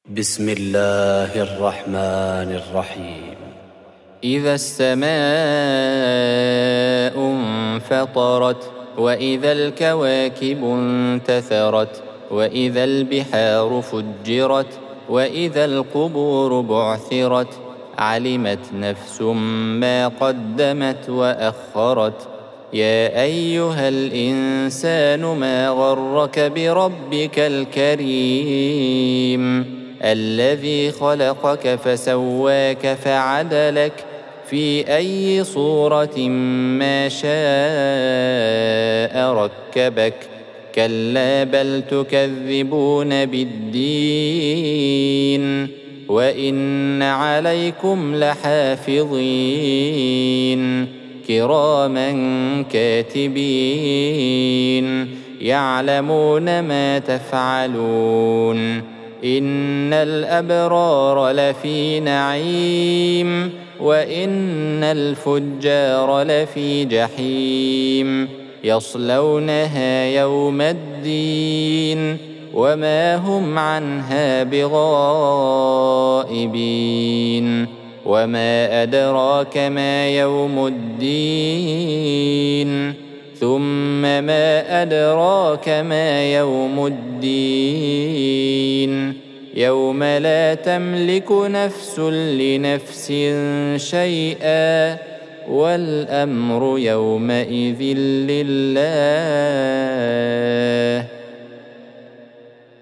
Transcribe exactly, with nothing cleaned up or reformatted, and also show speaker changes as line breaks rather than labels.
بسم الله الرحمن الرحيم.
إذا السماء انفطرت، وإذا الكواكب انتثرت، وإذا البحار فجرت، وإذا القبور بعثرت، علمت نفس ما قدمت وأخرت. يا أيها الإنسان ما غرك بربك الكريم الذي خلقك فسواك فعدلك في أي صورة ما شاء ركبك. كلا بل تكذبون بالدين، وإن عليكم لحافظين كراما كاتبين يعلمون ما تفعلون. إن الأبرار لفي نعيم، وإن الفجار لفي جحيم، يصلونها يوم الدين وما هم عنها بغائبين. وما أدراك ما يوم الدين، ثم ما أدراك ما يوم الدين. يوم لا تملك نفس لنفس شيئا، والأمر يومئذ لله.